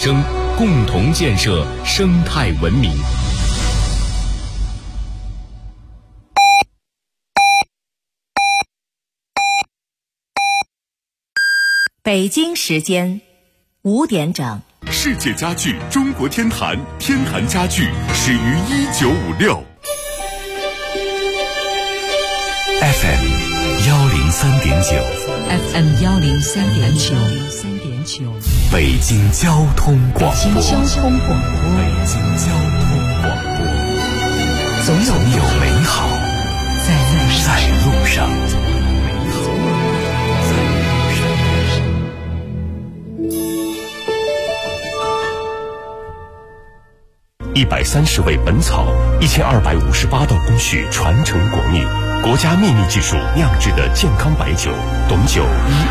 争，共同建设生态文明。 北京时间5点整。 世界家具中国天坛，天坛家具始于1956。 FM 103.9 FM 103.9 北京交通广播。 北京交通广播，总有美好在路上。 130味本草，1258道工序传承国秘，国家秘密技术酿制的健康白酒，董酒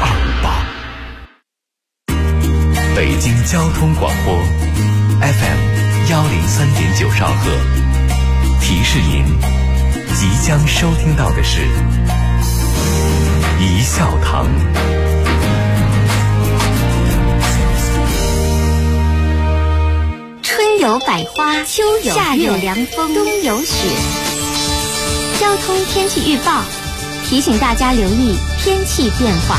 1258。 北京交通广播 FM 103.9兆赫，提示您即将收听到的是一笑堂。 春有百花，秋有夏有凉风，冬有雪。交通天气预报提醒大家留意天气变化。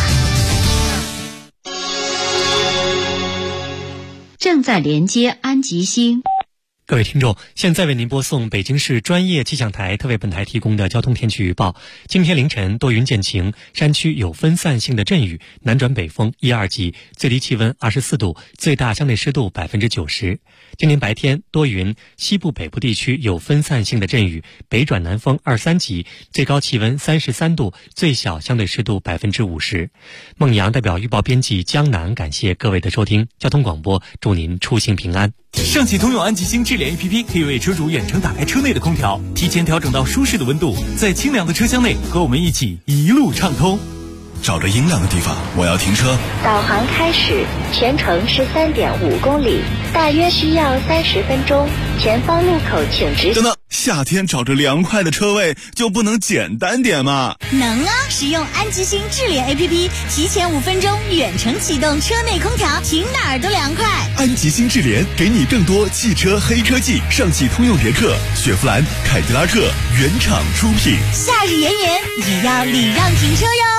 正在连接安吉星。 各位听众，现在为您播送北京市专业气象台特为本台提供的交通天气预报。今天凌晨多云见晴，山区有分散性的阵雨，南转北风1、2级，最低气温24度，最大相对湿度90%。今天白天多云，西部北部地区有分散性的阵雨，北转南风2、3级，最高气温33度，最小相对湿度50%。孟阳代表预报编辑江南感谢各位的收听，交通广播祝您出行平安。 上汽通用安吉星智联 APP 可以为车主远程打开车内的空调，提前调整到舒适的温度，在清凉的车厢内和我们一起一路畅通。 找着阴凉的地方，我要停车。 导航开始，全程是3.5公里，大约需要30分钟。前方路口请直。 等等，夏天找着凉快的车位就不能简单点吗？ 能啊！使用安吉星智联 APP， 提前5分钟远程启动车内空调，停哪儿都凉快。 安吉星智联给你更多汽车黑科技，上汽通用别克、雪佛兰、凯迪拉克原厂出品。 夏日炎炎也要礼让停车哟。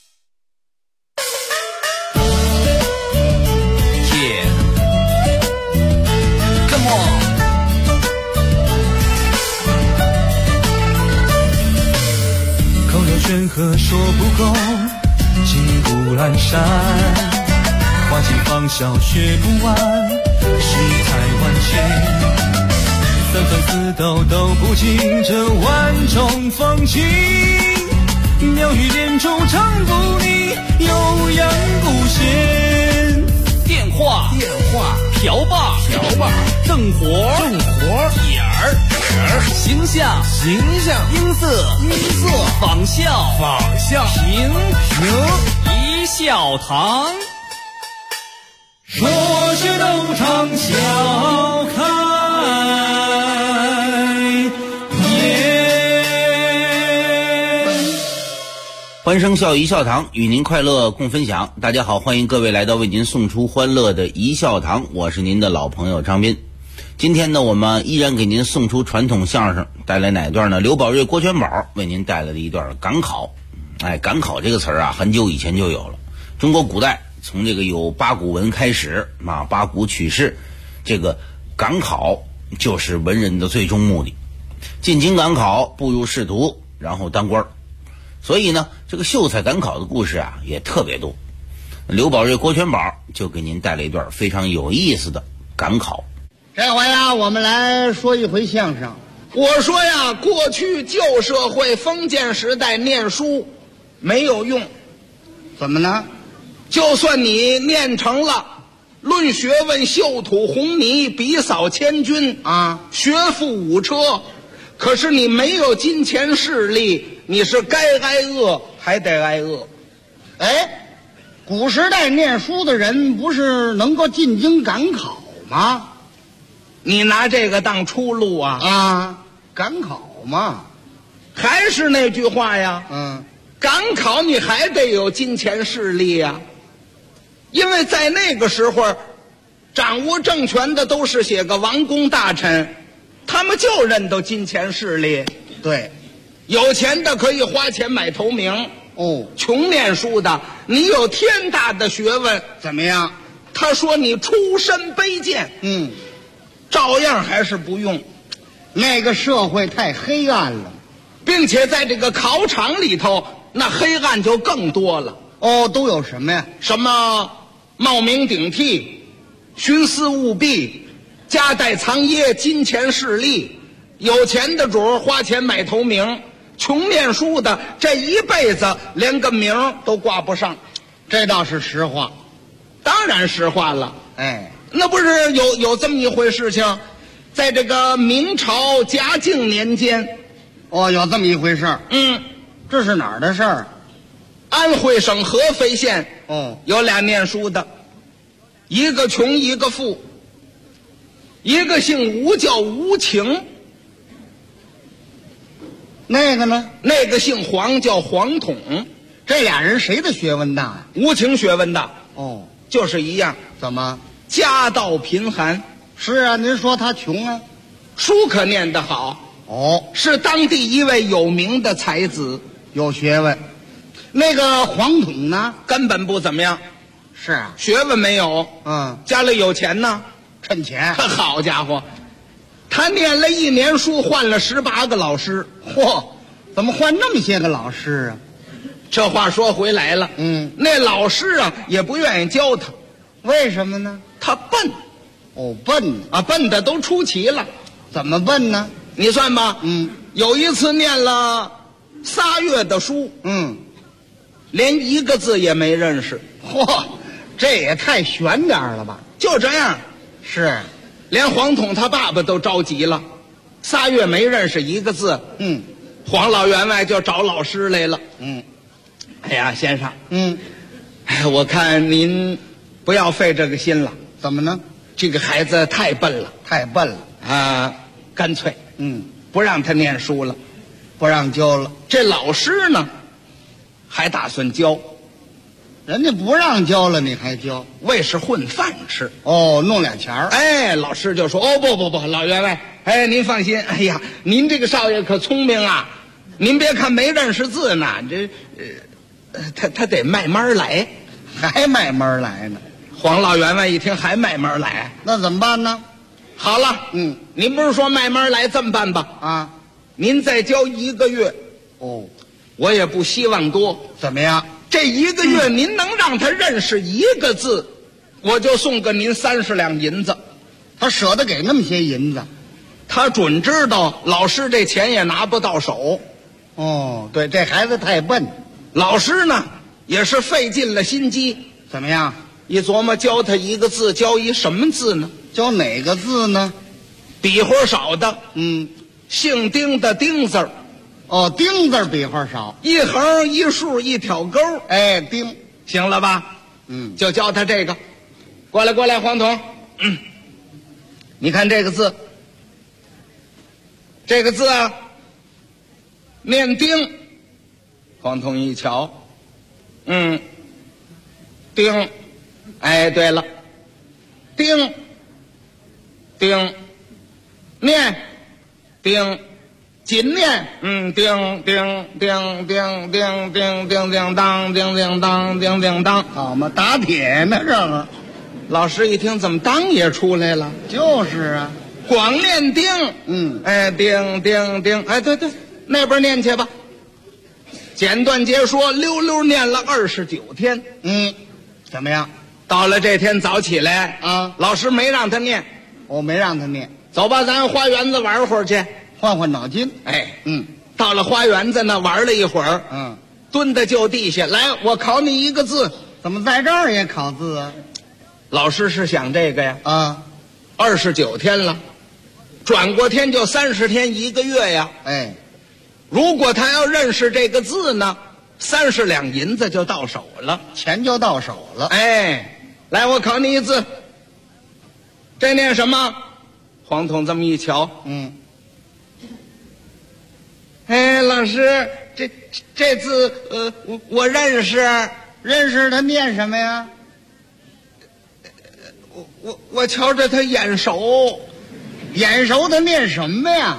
山河说不够，骑虎阑珊，花期芳笑学不完，世态万千，三分四斗都不尽这万种风情，鸟语连珠唱不腻，悠扬古弦。 电话瓢把正活点儿形象音色仿效平一笑堂， 说是都唱笑开欢声笑一笑堂，与您快乐共分享。大家好，欢迎各位来到为您送出欢乐的一笑堂，我是您的老朋友张斌。今天呢，我们依然给您送出传统相声，带来哪段呢？刘宝瑞、郭全宝为您带来的一段赶考。赶考这个词儿啊，很久以前就有了。中国古代从这个有八股文开始八股取士，这个赶考就是文人的最终目的。进京赶考，步入仕途，然后当官。所以呢，这个秀才赶考的故事啊也特别多。刘宝瑞、郭全宝就给您带来一段非常有意思的赶考。 这回呀，我们来说一回相声。我说呀，过去旧社会封建时代念书没有用。怎么呢？就算你念成了，论学问、绣土红泥、比扫千军学富五车，可是你没有金钱势力，你是该挨饿还得挨饿。 古时代念书的人不是能够进京赶考吗？ 你拿这个当出路赶考嘛， 还是那句话呀，赶考你还得有金钱势力呀，因为在那个时候， 掌握政权的都是些个王公大臣，他们就认得金钱势力。 对， 有钱的可以花钱买头名，穷念书的，你有天大的学问， 怎么样？ 他说你出身卑贱，照样还是不用。 那个社会太黑暗了， 并且在这个考场里头，那黑暗就更多了。 都有什么呀？ 什么冒名顶替、徇私舞弊、夹带藏掖、金钱势利。有钱的主花钱买头名，穷念书的这一辈子连个名都挂不上。 这倒是实话， 当然实话了。 哎， 那不是有这么一回事情，在这个明朝嘉靖年间， 有这么一回事儿。这是哪儿的事儿？ 安徽省合肥县有俩念书的，一个穷一个富，一个姓吴叫吴情， 那个呢？ 那个姓黄叫黄统。 这俩人谁的学问大呀？ 吴情学问大。就是一样。 怎么？ 家道贫寒。 是啊，您说他穷啊， 书可念得好。是当地一位有名的才子， 有学问。那个黄统呢， 根本不怎么样。 是啊， 学问没有。家里有钱呢， 趁钱。 好家伙，他念了1年书，换了18个老师。 怎么换那么些个老师啊？ 这话说回来了，那老师啊也不愿意教他。 为什么呢？ 他笨。 笨啊，笨的都出奇了。 怎么笨呢？ 你算吧。有一次念了3月的书，连一个字也没认识。 这也太悬点了吧？ 就这样。 是， 连黄统他爸爸都着急了，3月没认识一个字。黄老员外就找老师来了。哎呀，先生，我看您不要费这个心了。 怎么呢？ 这个孩子太笨了， 太笨了啊！干脆，不让他念书了， 不让教了。 这老师呢，还打算教。 人家不让教了，你还教？ 为是混饭吃。 弄俩钱儿。 哎，老师就说：“不，老员外，您放心。哎呀，您这个少爷可聪明啊！您别看没认识字呢，他得慢慢来， 还慢慢来呢。” 黄老员外一听还慢慢来， 那怎么办呢？ 好了，您不是说慢慢来，这么办吧？您再教1个月。我也不希望多。 怎么样？ 这1个月您能让他认识1个字，我就送给您30两银子。 他舍得给那么些银子， 他准知道老师这钱也拿不到手。 对，这孩子太笨。 老师呢也是费尽了心机。 怎么样？ 一琢磨，教他1个字，教一什么字呢？ 教哪个字呢？ 笔画少的，姓丁的丁字儿。 丁字笔画少， 一横一竖一挑钩。 丁， 行了吧？就教他这个。过来，黄统。你看这个字，啊，念丁。黄统一瞧，丁。哎，对了，丁，念，丁，紧念，叮叮叮叮叮叮叮叮当，叮叮当，叮叮当， 好嘛，打铁呢这个。 老师一听，怎么当也出来了？ 就是啊， 光念丁，叮叮叮，哎，对，那边念去吧。简短截说，溜溜念了29天。 怎么样？ 到了这天早起来老师没让他念。 我没让他念。 走吧，咱花园子玩会儿去， 换换脑筋。 到了花园子呢，玩了一会儿，蹲在就地下，来，我考你1个字。 怎么在这儿也考字啊？ 老师是想这个呀。29天了，转过天就30天1个月呀。如果他要认识这个字呢，30两银子就到手了， 钱就到手了。 来，我考你1字，这念什么？黄统这么一瞧，老师，这字我认识， 他念什么呀？ 我瞧着他眼熟， 眼熟的念什么呀？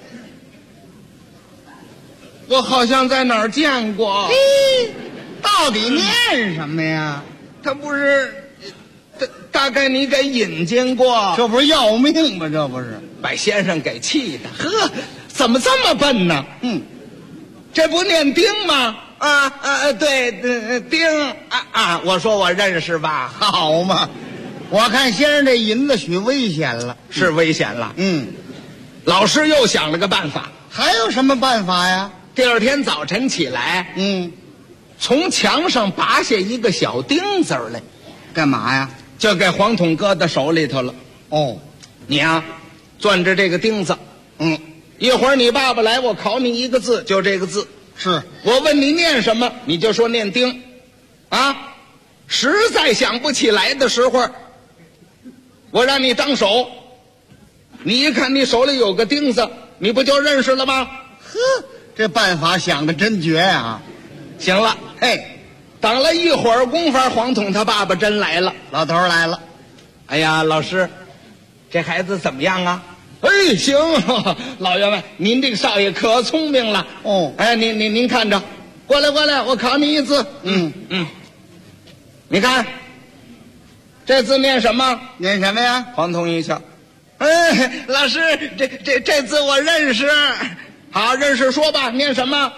我好像在哪儿见过。 嘿，到底念什么呀？ 他不是，大概你给引进过， 这不是要命吗？这不是把先生给气的。呵，怎么这么笨呢？这不念丁吗？对，丁啊！我说我认识吧？ 好嘛，我看先生这银子许危险了， 是危险了。老师又想了个办法。 还有什么办法呀？ 第二天早晨起来，从墙上拔下一个小钉子来， 干嘛呀？ 就给黄桶搁到手里头了。你呀，攥着这个钉子，一会儿你爸爸来，我考你一个字，就这个字。 是我问你念什么，你就说念丁，啊，实在想不起来的时候，我让你张手，你一看你手里有个钉子，你不就认识了吗？ 呵，这办法想的真绝啊！ 行了，嘿，等了一会儿功夫，黄桶他爸爸真来了， 老头来了。 哎呀，老师，这孩子怎么样啊？哎，行，老员外，您这个少爷可聪明了。哎，您看着，过来，我考你一字。你看，这字念什么？ 念什么呀？ 黄桶一笑，哎，老师，这字我认识。好，认识说吧，念什么？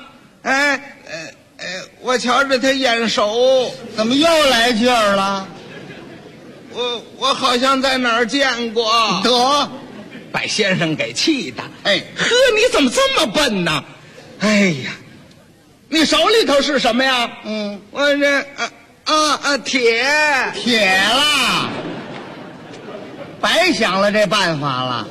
我瞧着他眼熟， 怎么又来劲儿了？ 我好像在哪儿见过。 得。 把先生给气的，呵，你怎么这么笨呢？哎呀，你手里头是什么呀？我这铁了，白想了这办法了。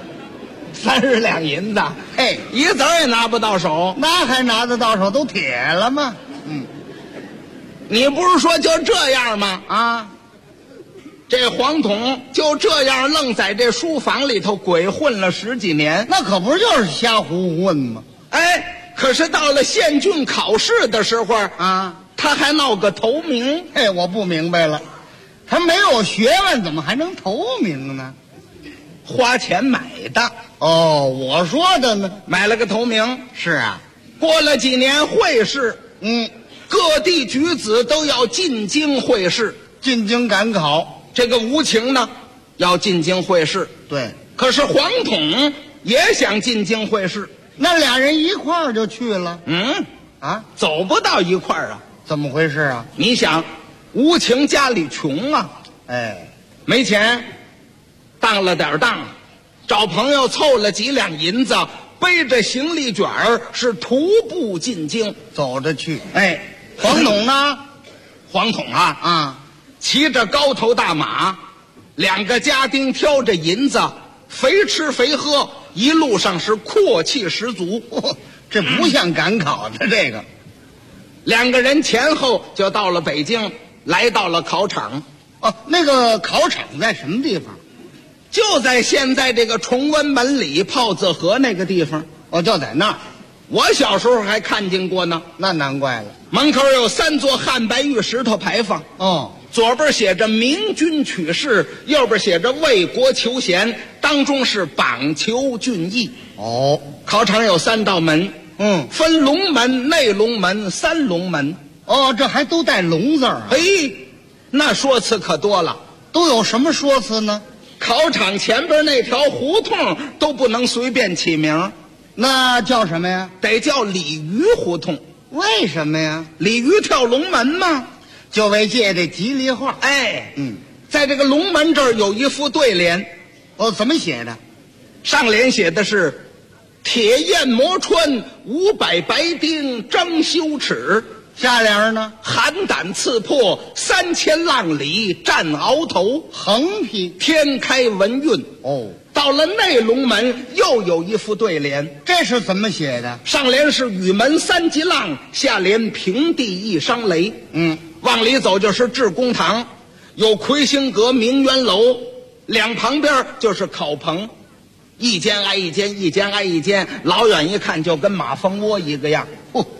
30两银子，嘿，一子儿也拿不到手， 那还拿得到手？都铁了吗？ 你不是说就这样吗？ 啊。 这黄桶就这样愣在这书房里头鬼混了10几年， 那可不就是瞎胡混吗？ 哎，可是到了县郡考试的时候啊， 他还闹个头名。 哎，我不明白了，他没有学问，怎么还能头名呢？ 花钱买的。 我说的呢， 买了个头名。 是啊， 过了几年会试，各地举子都要进京会试， 进京赶考。 这个无情呢，要进京会试。 对， 可是黄桶也想进京会试， 那俩人一块儿就去了。 走不到一块儿啊？ 怎么回事啊？ 你想，无情家里穷啊，没钱，当了点当，找朋友凑了几两银子，背着行李卷儿是徒步进京， 走着去。 黄桶呢？黄桶啊，骑着高头大马，2个家丁挑着银子，肥吃肥喝，一路上是阔气十足。 这不像赶考的这个。 2个人前后就到了北京，来到了考场。 那个考场在什么地方？ 就在现在这个崇文门里炮子河那个地方。 就在那儿。 我小时候还看见过呢。 那难怪了。 门口有3座汉白玉石头牌坊。左边写着明君取士，右边写着为国求贤，当中是榜求俊逸。考场有3道门，分龙门、内龙门、3龙门。 这还都带龙字儿。 那说辞可多了。 都有什么说辞呢？ 考场前边那条胡同都不能随便起名， 那叫什么呀？ 得叫鲤鱼胡同。 为什么呀？ 鲤鱼跳龙门嘛， 就为借这吉利话。 在这个龙门这儿有一副对联。 怎么写的？ 上联写的是铁焰磨穿500白丁争羞耻， 下联呢？ 寒胆刺破3000浪里战鳌头， 横批天开文运。到了内龙门又有一副对联， 这是怎么写的？ 上联是雨门3级浪，下联平地一声雷。往里走就是致公堂，有魁星阁、明渊楼，两旁边就是考棚，一间挨一间，一间挨一间，老远一看就跟马蜂窝一个样。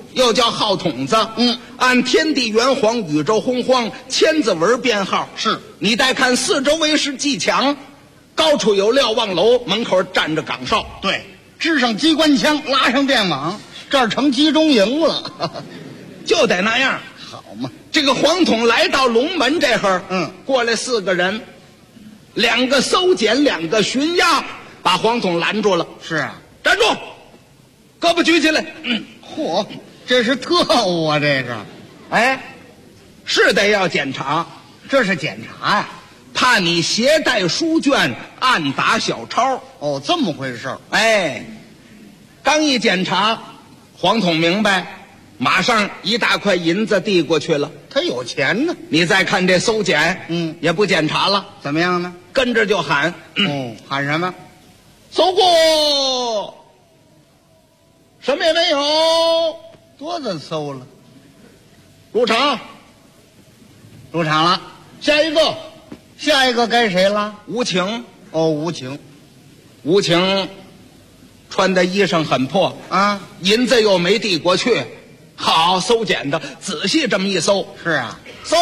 又叫号筒子。按天地元皇、宇宙洪荒千字文编号。 是你再看四周围是机墙，高处有瞭望楼，门口站着岗哨。 对，支上机关枪，拉上电网，这儿成集中营了。 就得那样。 好嘛， 这个黄统来到龙门这会儿，过来4个人，2个搜检，2个巡押，把黄统拦住了。 是啊， 站住，胳膊举起来。 嚯，这是特务啊，这是。 哎，是得要检查， 这是检查呀， 怕你携带书卷暗打小抄。 哦，这么回事。 哎，刚一检查，黄统明白，马上1大块银子递过去了。 他有钱呢。 你再看这搜检，也不检查了， 怎么样呢？ 跟着就喊。 喊什么？ 搜过，什么也没有。 多的搜了。 入场。 入场了。 下一个。 下一个该谁了？ 吴情。 哦，吴情。 吴情穿的衣裳很破啊， 银子又没递过去。好，搜检的仔细这么一搜。 是啊， 搜，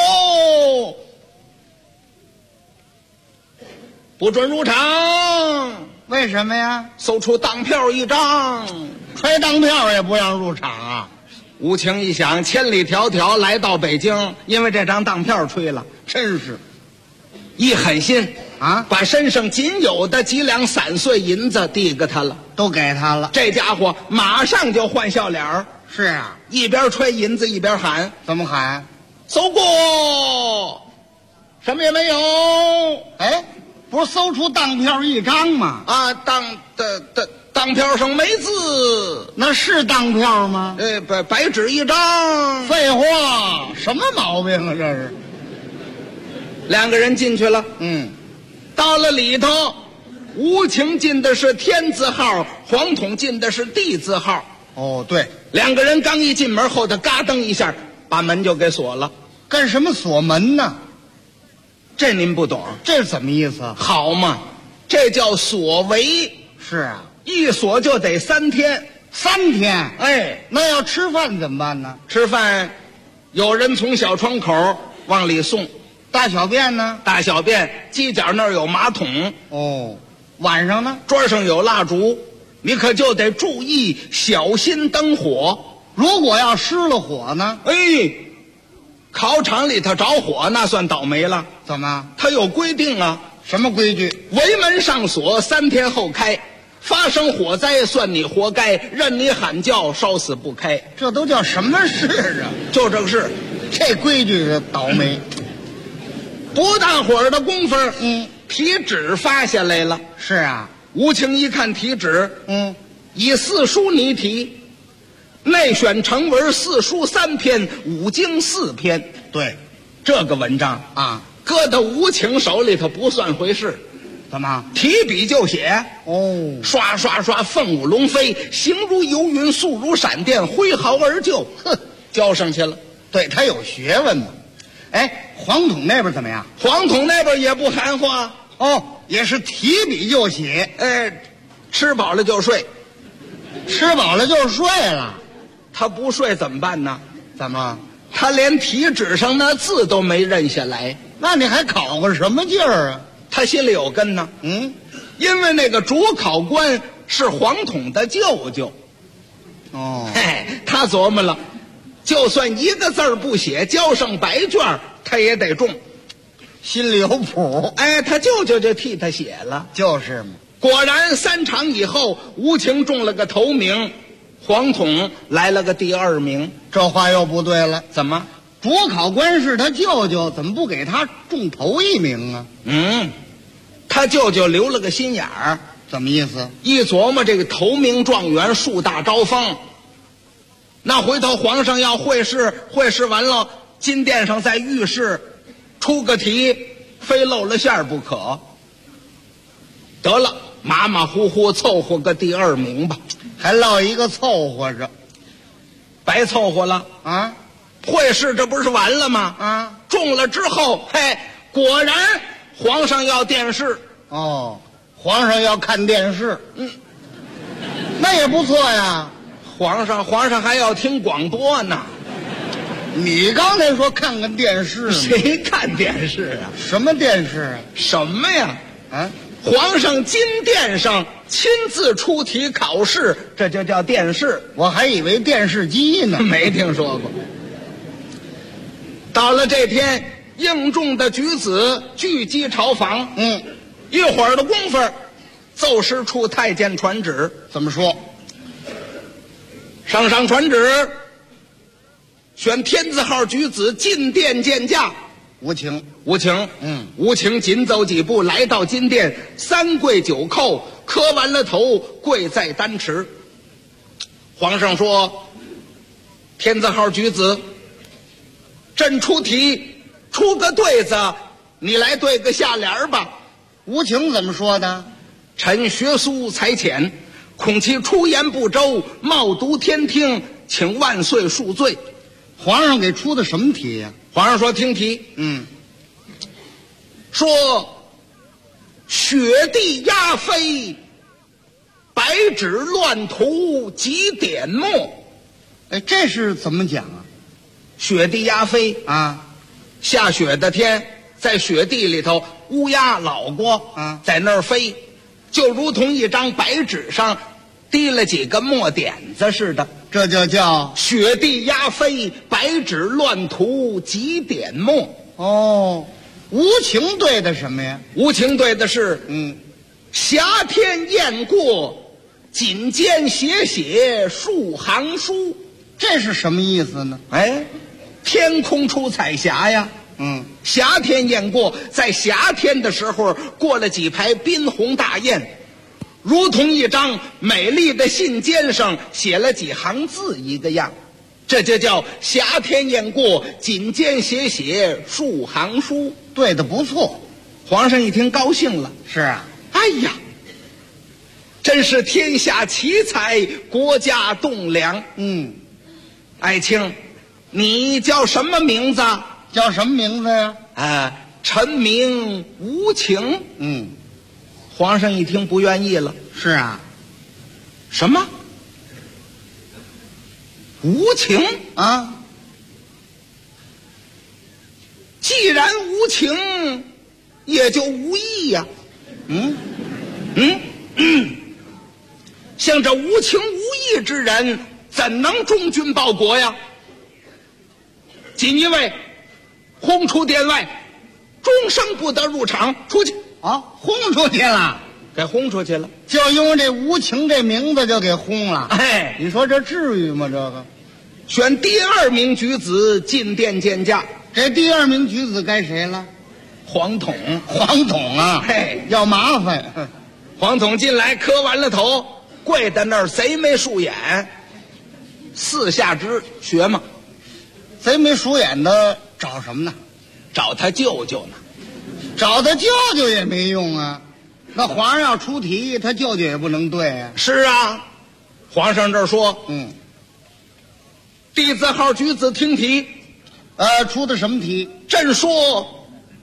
不准入场。 为什么呀？ 搜出当票1张， 揣当票也不让入场啊。 吴情一想，千里迢迢来到北京，因为这张当票吹了， 真是一狠心啊， 把身上仅有的几两散碎银子递给他了， 都给他了。 这家伙马上就换笑脸儿。 是啊， 一边揣银子一边喊。 怎么喊？ 搜过，什么也没有。 哎，不是搜出当票1张吗？ 啊，当票上没字。 那是当票吗？ 白纸1张。 废话，什么毛病啊？这是。 2个人进去了，到了里头，吴情进的是天字号，黄统进的是地字号。 哦，对 ，2个人刚一进门，后头嘎噔一下，把门就给锁了。 干什么锁门呢？ 这您不懂， 这是怎么意思？ 好嘛，这叫锁围。 是啊， 一锁就得3天。 3天？ 哎， 那要吃饭怎么办呢？ 吃饭，有人从小窗口往里送。 大小便呢？ 大小便，犄角那儿有马桶。 哦，晚上呢？ 桌上有蜡烛，你可就得注意小心灯火。 如果要失了火呢？ 哎，考场里头着火，那算倒霉了。 怎么？ 他有规定啊。 什么规矩？ 围门上锁，3天后开。发生火灾，算你活该，任你喊叫，烧死不开。 这都叫什么事啊？ 就这个事， 这规矩是倒霉。 不大会儿的功夫，题纸发下来了。 是啊， 吴情一看题纸，以4书拟题，内选成文4书3篇，5经4篇。 对， 这个文章啊， 搁到吴情手里头不算回事。 怎么？ 提笔就写。 哦， 刷刷刷，凤舞龙飞，形如游云，速如闪电，挥毫而就，交上去了。 对他有学问嘛。 哎，黄统那边怎么样？ 黄统那边也不含糊哦，也是提笔就写。 哎，吃饱了就睡， 吃饱了就睡了。 他不睡怎么办呢？ 怎么？ 他连题纸上那字都没认下来。 那你还考个什么劲儿啊？ 他心里有根呢。因为那个主考官是黄统的舅舅。 哦， 嘿，他琢磨了。 就算1个字不写，交上白卷，他也得中， 心里有谱。 哎，他舅舅就替他写了， 就是嘛。 果然3场以后，吴情中了个头名，黄统来了个第2名。 这话又不对了， 怎么？ 主考官是他舅舅，怎么不给他中头1名啊？ 他舅舅留了个心眼儿， 怎么意思？ 一琢磨这个头名状元树大招风。 那回头皇上要会试，会试完了，金殿上在御试，出个题，非露了馅儿不可。得了，马马虎虎凑合个第2名吧， 还落一个凑合着， 白凑合了啊！ 会试这不是完了吗？ 啊， 中了之后，嘿，果然皇上要殿试。 哦，皇上要看电视，那也不错呀。 皇上还要听广播呢。 你刚才说看看电视， 谁看电视啊？ 什么电视啊？ 什么呀？啊，皇上金殿上亲自出题考试，这就叫电视。 我还以为电视机呢， 没听说过。到了这天，应众的举子聚集朝访。一会儿的功夫，奏事处太监传旨， 怎么说？ 上传旨，选天字号举子进殿见驾。 无情。 无情紧走几步，来到金殿，三跪九叩，磕完了头，跪在丹池。皇上说：“天字号举子，朕出题，出个对子，你来对个下联吧。” 无情怎么说的？ 臣学苏才浅，恐其出言不周，冒渎天听，请万岁恕罪。 皇上给出的什么题呀？ 皇上说：“听题。”说雪地鸦飞，白纸乱涂几点墨。 哎，这是怎么讲啊？ 雪地鸦飞啊， 下雪的天，在雪地里头，乌鸦老过啊， 在那儿飞，就如同一张白纸上滴了几个墨点子似的。 这就叫雪地鸦飞，白纸乱涂几点墨。 哦，无情对的什么呀？ 无情对的是霞天雁过，锦间写数行书。 这是什么意思呢？ 哎，天空出彩霞呀。霞天雁过，在霞天的时候过了几排宾鸿大雁，如同一张美丽的信笺上写了几行字一个样，这就叫霞天雁过，锦间写数行书。 对的不错。 皇上一听高兴了。 是啊， 哎呀，真是天下奇才，国家栋梁。爱卿，你叫什么名字？ 叫什么名字呀？ 臣名无情。皇上一听不愿意了。 是啊。 什么？无情啊？ 既然无情，也就无义呀。像这无情无义之人，怎能忠君报国呀？锦衣卫轰出殿外，终生不得入场。出去啊！轰出去了， 给轰出去了， 就因为这无情这名字就给轰了。 哎， 你说这至于吗？这个选第二名举子进殿见驾。 这第二名举子该谁了？ 黄统。 黄统啊， 嘿， 要麻烦。 黄统进来，磕完了头，跪在那儿，贼眉竖眼，四下之学嘛。 贼眉鼠眼的找什么呢？ 找他舅舅呢。 找他舅舅也没用啊。那皇上要出题，他舅舅也不能对啊。 是啊，皇上这儿说，弟子号举子听题。 出的什么题？ 朕说，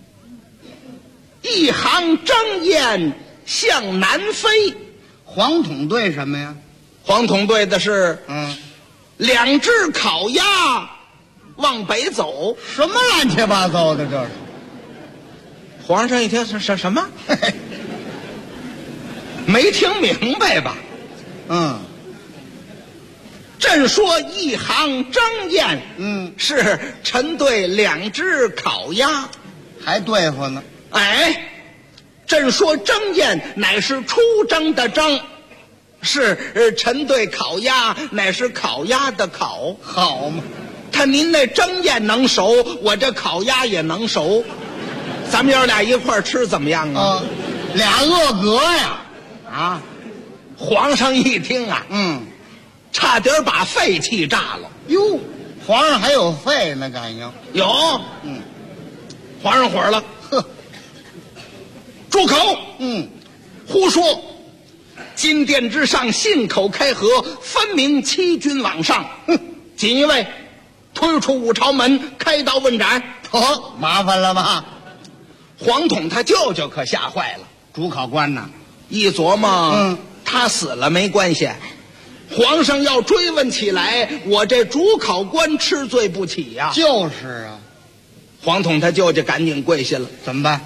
一行征雁向南飞。 黄统对什么呀？ 黄统对的是，两只烤鸭往北走。 什么乱七八糟的这是？ 皇上一听是什么？没听明白吧？朕说一行征雁，是臣对两只烤鸭， 还对付呢。 哎，朕说征雁乃是出征的征，是臣对烤鸭乃是烤鸭的烤。 好嘛， 看您那征雁能熟，我这烤鸭也能熟，咱们爷俩一块儿吃怎么样啊？ 俩饿格呀！啊， 皇上一听啊，差点把肺气炸了。 哟，皇上还有肺呢，感应有。皇上火了，住口！胡说！金殿之上，信口开河，分明欺君罔上。锦衣卫推出五朝门，开刀问斩。 麻烦了吧？ 黄统他舅舅可吓坏了。 主考官呢？ 一琢磨，他死了没关系。 皇上要追问起来，我这主考官吃罪不起呀。 就是啊， 黄统他舅舅赶紧跪下了， 怎么办？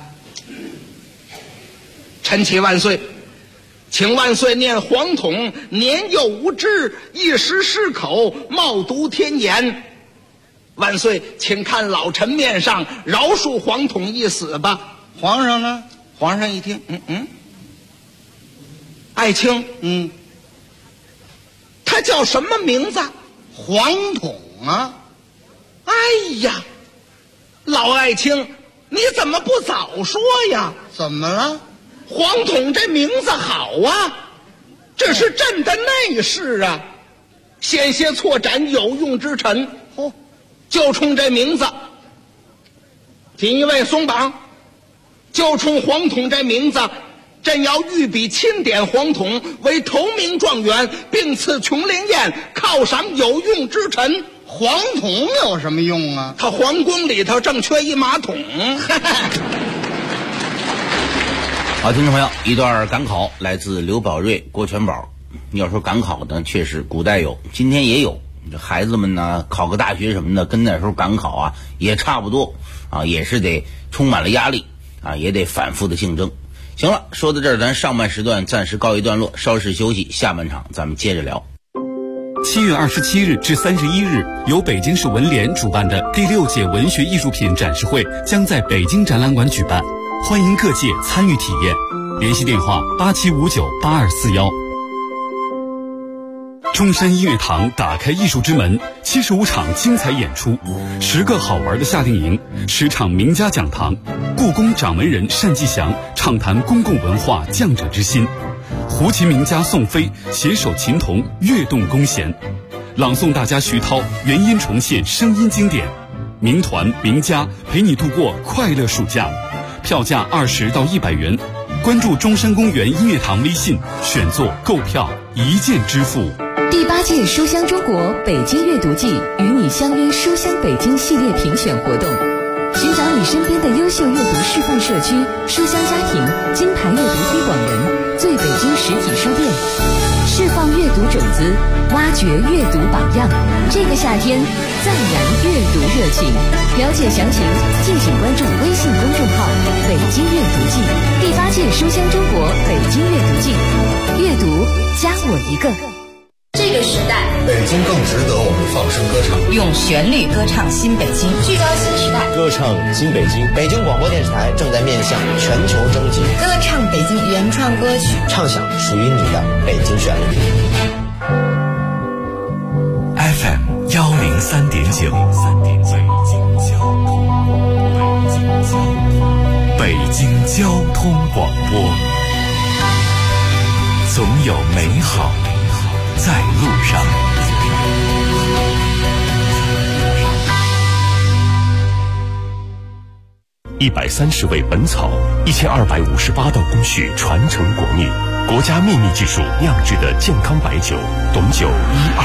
臣启万岁，请万岁念黄统年幼无知，一时失口，冒读天言。万岁，请看老臣面上，饶恕黄统一死吧。 皇上呢？ 皇上一听，爱卿，他叫什么名字？ 黄统啊。 哎呀，老爱卿，你怎么不早说呀？ 怎么了？ 黄统这名字好啊，这是朕的内侍啊，险些错斩有用之臣。就冲这名字，锦衣卫松绑，就冲黄统这名字，朕要御笔钦点黄统为头名状元，并赐琼林宴，犒赏有用之臣。 黄统有什么用啊？ 他皇宫里头正缺一马桶。好，听众朋友，一段赶考来自刘宝瑞、郭全宝。要说赶考呢，确实古代有，今天也有。这孩子们呢，考个大学什么的，跟那时候赶考啊也差不多啊，也是得充满了压力啊，也得反复的竞争。行了，说到这儿，咱上半时段暂时告一段落，稍事休息，下半场咱们接着聊。 7月27日至31日，由北京市文联主办的第6届文学艺术品展示会将在北京展览馆举办，欢迎各界参与体验。联系电话87598241。中山音乐堂打开艺术之门，75场精彩演出，10个好玩的夏令营，10场名家讲堂，故宫掌门人单霁翔畅谈公共文化匠者之心，胡琴名家宋飞携手琴童跃动弓弦，朗诵大家徐涛原音重现声音经典，名团名家陪你度过快乐暑假，票价20到100元，关注中山公园音乐堂微信，选座购票一键支付。 第8届书香中国北京阅读季与你相约书香北京系列评选活动，寻找你身边的优秀阅读示范社区、书香家庭、金牌阅读推广人、最北京实体书店，释放阅读种子，挖掘阅读榜样。这个夏天再燃阅读热情，了解详情敬请关注微信公众号北京阅读季。第8届书香中国北京阅读季，阅读加我一个。 这个时代， 北京更值得我们放声歌唱， 用旋律歌唱新北京，聚焦新时代， 歌唱新北京。北京广播电视台正在面向全球征集， 歌唱北京原创歌曲， 唱响属于你的北京旋律。 FM 103.9，北京交通广播，总有美好在路上。 130味本草，1258道工序传承国秘，国家秘密技术酿制的健康白酒，董酒1258。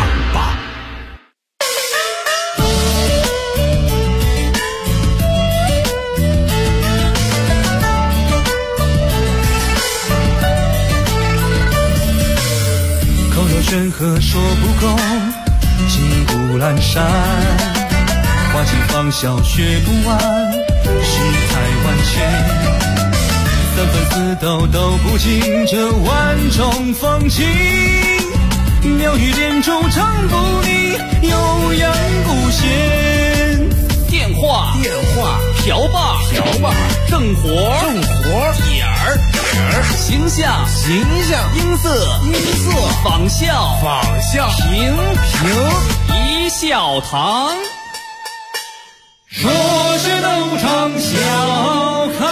山河说不够，骑虎阑珊，花尽芳笑学不完，世态万千，三分四斗都不尽这万种风情，妙语连珠唱不腻，悠扬古弦。 电话瓢把正活点儿形象音色仿效评一笑堂， 说是斗场笑开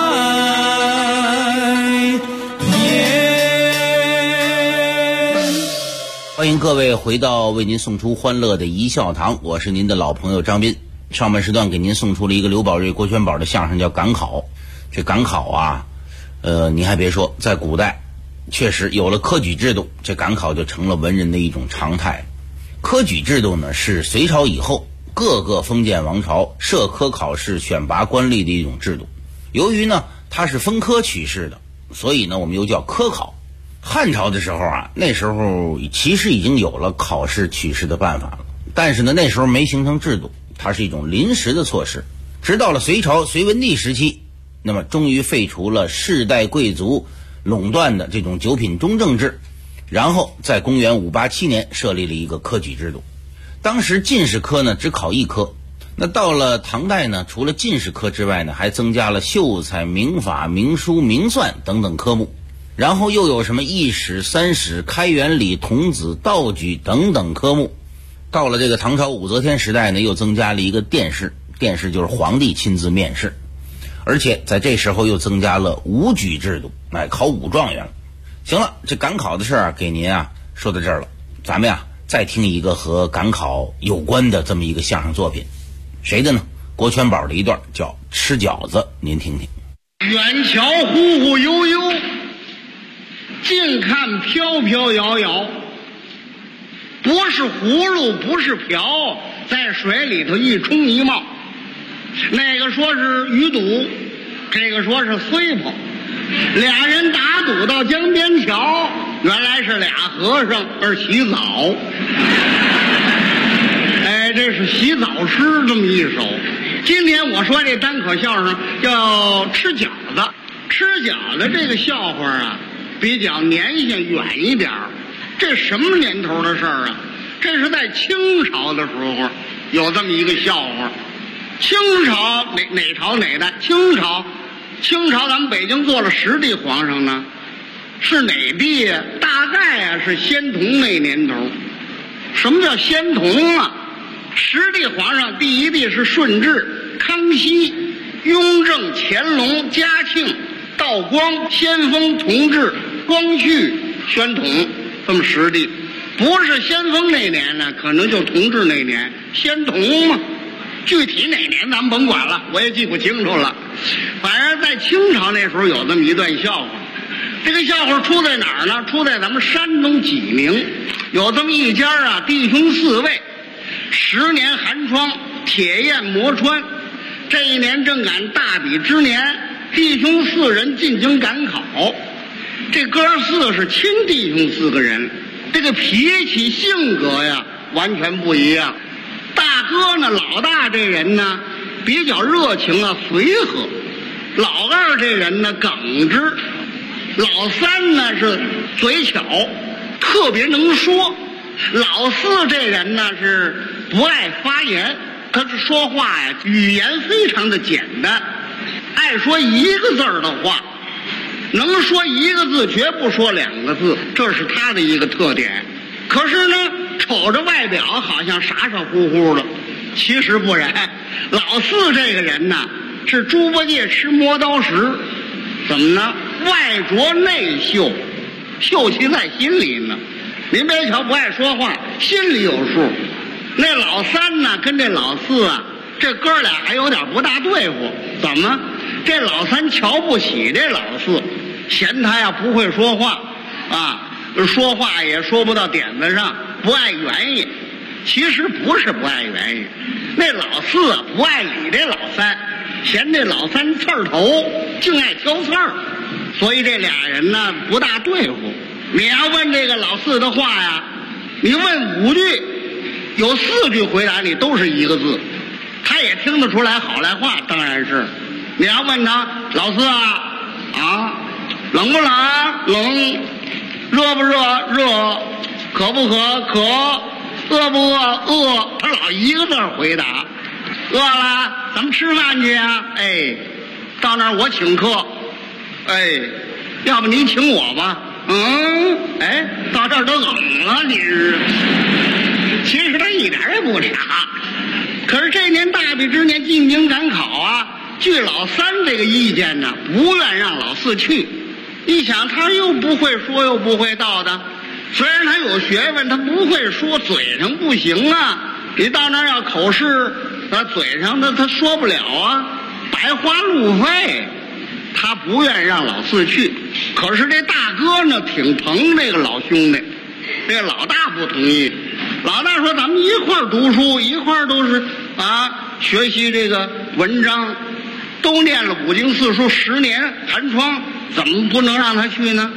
颜。 欢迎各位回到为您送出欢乐的一笑堂，我是您的老朋友张斌。上半时段给您送出了一个刘宝瑞、郭全宝的相声，叫赶考。这赶考啊，你还别说，在古代确实有了科举制度，这赶考就成了文人的一种常态。科举制度呢，是隋朝以后各个封建王朝设科考试选拔官吏的一种制度。由于呢它是分科取士的，所以呢我们又叫科考。 汉朝的时候啊，那时候其实已经有了考试取士的办法了，但是呢，那时候没形成制度，它是一种临时的措施。直到了隋朝隋文帝时期，那么终于废除了世代贵族垄断的这种九品中正制，然后在公元587年设立了一个科举制度。当时进士科呢只考1科，那到了唐代呢，除了进士科之外呢，还增加了秀才、名法、名书、名算等等科目，然后又有什么易史、三史、开元礼、童子、道举等等科目。到了这个唐朝武则天时代呢，又增加了一个殿试，殿试就是皇帝亲自面试，而且在这时候又增加了武举制度，考武状元了。行了，这赶考的事儿给您说到这儿了，咱们再听一个和赶考有关的这么一个相声作品，谁的呢？郭全宝的一段叫《吃饺子》，您听听。 远瞧忽忽悠悠，近看飘飘摇摇，不是葫芦不是瓢，在水里头一冲一冒。那个说是鱼肚，这个说是碎泡，俩人打赌到江边桥，原来是俩和尚而洗澡。这是洗澡诗这么一首。今天我说这单口相声叫吃饺子。吃饺子这个笑话比较年限远一点。这什么年头的事儿啊？这是在清朝的时候有这么一个笑话。清朝哪朝哪代？清朝咱们北京做了10帝皇上呢，是哪帝呀？大概是宣统那年头。什么叫宣统啊？10帝皇上，第1帝是顺治、康熙、雍正、乾隆、嘉庆、道光、先锋、同治、光绪、宣统，这么10帝。不是先锋那年呢，可能就同治那年，宣统嘛。具体哪年咱们甭管了，我也记不清楚了。反正在清朝那时候有这么一段笑话。这个笑话出在哪儿呢？出在咱们山东济宁，有这么一家弟兄4位，10年寒窗，铁砚磨穿。这一年正赶大比之年，弟兄4人进京赶考。这哥4是亲弟兄4个人，这个脾气性格完全不一样。大哥呢，老大这人呢比较热情随和，老二这人呢耿直，老三呢是嘴巧，特别能说，老4这人呢是不爱发言，可是说话语言非常的简单，爱说1个字的话，能说1个字绝不说2个字，这是他的一个特点。可是呢，瞅着外表好像傻傻乎乎的，其实不然。老4这个人呢，是猪八戒吃磨刀石，怎么呢？外拙内秀，秀气在心里呢。您别瞧不爱说话，心里有数。那老3呢，跟这老4这哥俩还有点不大对付。怎么？这老3瞧不起这老4，嫌他不会说话说话也说不到点子上，不爱原意。其实不是不爱原意，那老4不爱理这老3，嫌这老3刺儿头，净爱挑刺儿，所以这俩人呢不大对付。你要问这个老4的话你问5句，有4句回答你都是1个字，他也听得出来好赖话。当然是你要问他，老4冷不冷？冷。热不热？热。渴不渴？渴。饿不饿？饿。他老1个字回答。饿了，咱们吃饭去到那儿我请客。要不您请我吧？到这儿都冷了，你是。其实他一点也不傻，可是这年大比之年进京赶考据老3这个意见呢，不愿让老4去。一想他又不会说又不会道的，虽然他有学问，他不会说，嘴上不行你到那儿要口试，嘴上他说不了白花路费。他不愿让老4去。可是这大哥呢挺疼这个老兄弟，这个老大不同意。老大说咱们一块儿读书，一块儿都是学习这个文章，都念了5经4书10年寒窗，怎么不能让他去呢？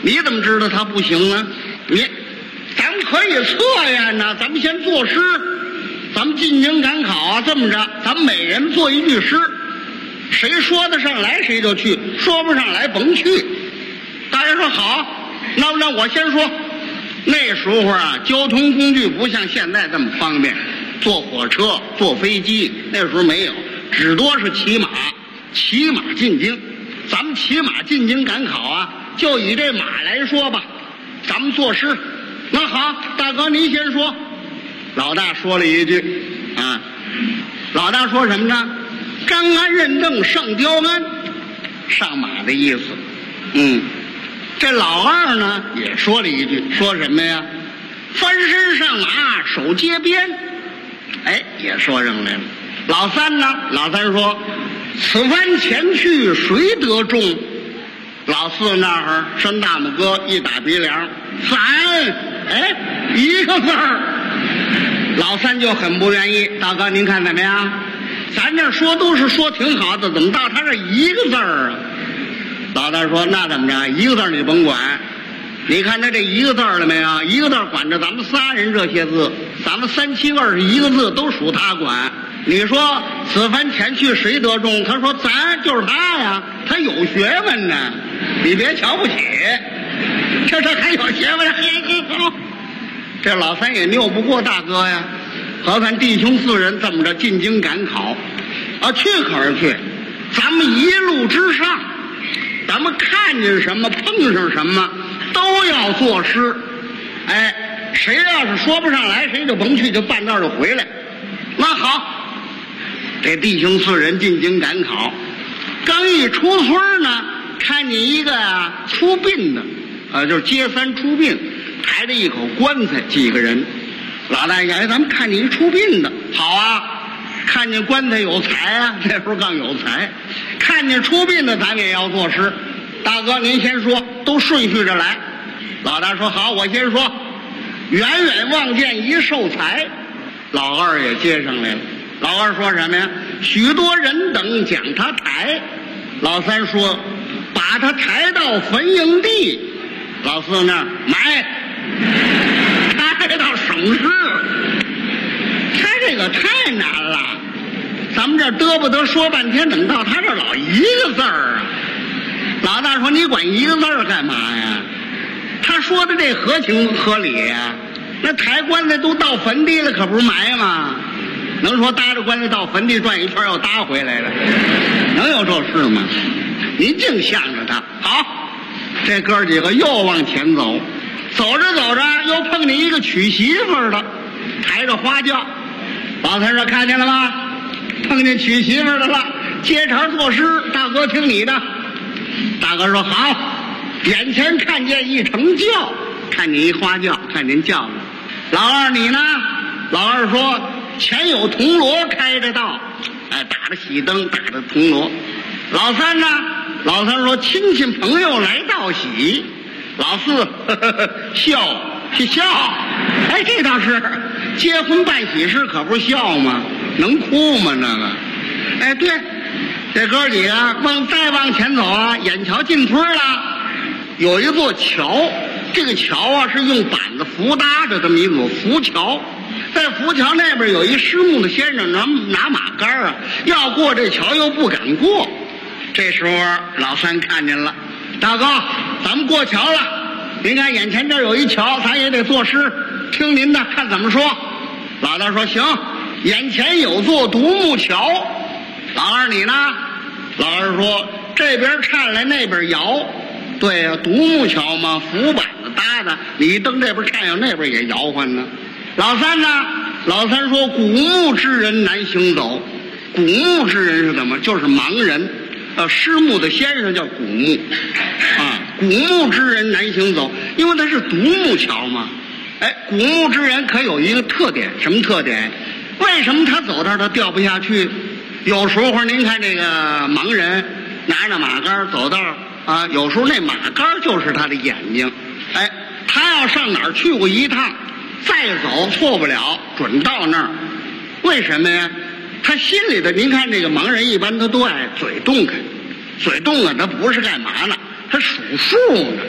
你怎么知道他不行呢？咱们可以测验呢，咱们先作诗，咱们进京赶考啊，这么着，咱们每人做一句诗，谁说得上来谁就去，说不上来甭去。大家说好，那我先说。那时候啊，交通工具不像现在这么方便，坐火车、坐飞机，那时候没有，只多是骑马进京。咱们骑马进京赶考啊，就以这马来说吧，咱们作诗。那好，大哥您先说。老大说了一句啊，老大说什么呢？张安认证上雕鞍，上马的意思。这老二呢也说了一句，说什么呀？翻身上马手接鞭，也说上来了。老三呢？老三说此番前去谁得中？老四那儿伸大拇哥一打鼻梁，咱一个字儿。老三就很不愿意，大哥您看怎么样？咱这说都是说挺好的，怎么到他这一个字儿啊？老大说那怎么着，一个字你甭管，你看他这一个字了没有？一个字管着咱们仨人这些字，咱们3、7、21一个字都属他管。你说此番前去谁得中？他说咱就是他呀，他有学问呢，你别瞧不起，这还有学问。好，这老三也拗不过大哥呀，和咱弟兄4人这么着进京赶考啊，去可是去，咱们一路之上，咱们看见什么碰上什么都要作诗。谁要是说不上来谁就甭去，就半道就回来。那好，这弟兄4人进京赶考，刚一出村呢，看见一个出殡的，就是接三出殡，抬着一口棺材，几个人。老大爷，咱们看见一出殡的，好啊，看见棺材有才啊，那时候刚有才，看见出殡的咱们也要作诗。大哥您先说，都顺序着来。老大说好，我先说，远远望见一寿材。老二也接上来了。老二说什么呀？许多人等将他抬。老三说把他抬到坟营地。老四那儿埋，抬到省市。他这个太难了，咱们这嘚不得说半天，等到他这老一个字儿啊。老大说你管一个字儿干嘛呀？他说的这合情合理呀。那抬棺材都到坟地了，可不是埋吗？能说搭着棺材到坟地转一圈又搭回来了，能有这事吗？您净向着他。好，这哥几个又往前走，走着走着又碰见一个娶媳妇的，抬着花轿。老三说看见了吗？碰见娶媳妇的了，接茬作诗。大哥听你的。大哥说好，眼前看见一乘轿，看见一花轿，看见轿子。老二你呢？老二说前有铜锣开着道，打着喜灯，打着铜锣。老三呢？老三说亲戚朋友来道喜。老四笑，这倒是结婚办喜事，可不是笑吗？能哭吗那个？对，这哥几个再往前走啊，眼瞧进村了，有一座桥。这个桥啊是用板子扶搭着这么一座浮桥，在浮桥那边有一失目的先生拿马杆啊，要过这桥又不敢过。这时候老三看见了，大哥，咱们过桥了，您看眼前这有一桥，咱也得作诗，听您的，看怎么说。老大说行，眼前有座独木桥。老二你呢？老二说这边颤来那边摇。对呀，独木桥嘛，浮板子搭的，你蹬这边颤悠，那边也摇晃呢。老三呢？老三说古木之人难行走。古木之人是怎么？就是盲人，失目的先生叫古木啊。古木之人难行走，因为他是独木桥嘛。古木之人可有一个特点，什么特点？为什么他走道他掉不下去？有时候您看这个盲人拿着马杆走道啊，有时候那马杆就是他的眼睛。他要上哪儿去过一趟，再走错不了，准到那儿。为什么呀？他心里的，您看这个盲人一般他都爱嘴动开，嘴动啊，他不是干嘛呢？他数数呢。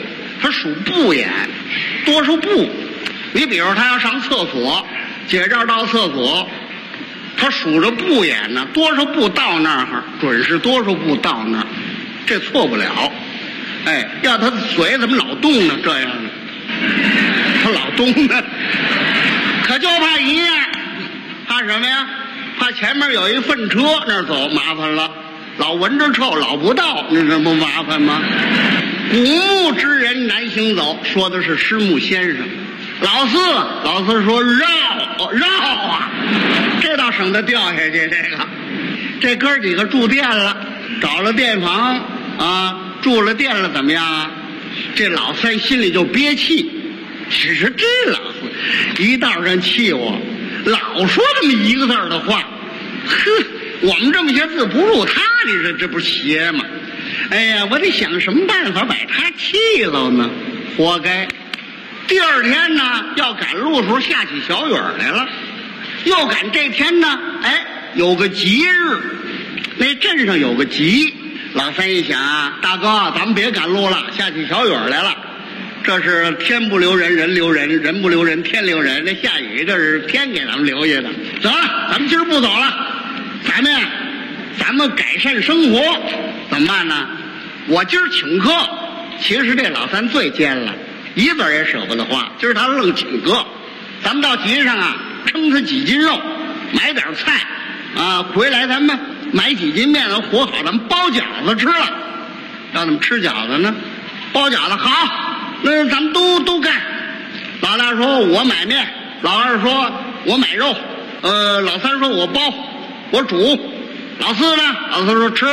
他数步眼，多少步。你比如他要上厕所，解这儿到厕所，他数着步眼呢，多少步到那儿，准是多少步到那儿，这错不了。哎，要他的嘴怎么老动呢？这样呢，他老动呢，可就怕一样，怕什么呀？怕前面有一粪车那儿走，麻烦了，老闻着臭，老不到，那这不麻烦吗？古木之人难行走，说的是师木先生。老四说绕啊，这倒省得掉下去。这哥几个住店了，找了店房啊，住了店了，怎么样啊？这老三心里就憋气，只是这老四一道上气我，老说这么一个字的话，呵，我们这么些字不入他的，这不是邪吗？哎呀，我得想什么办法把他气了呢？活该！第二天呢，要赶路的时候下起小雨来了，又赶这天呢，哎，有个吉日，那镇上有个吉。老三一想啊，大哥，咱们别赶路了，下起小雨来了。这是天不留人，人留人；人不留人，天留人。那下雨，这是天给咱们留下的。走了，咱们今儿不走了，咱们改善生活，怎么办呢？我今儿请客。其实这老三最奸了，一字也舍不得花。今儿他愣请客，咱们到集上啊，称他几斤肉，买点菜啊，回来咱们买几斤面和好，咱们包饺子吃了。让他们吃饺子呢，包饺子好，那咱们都干。老大说我买面，老二说我买肉，老三说我包我煮，老四呢？老四说吃，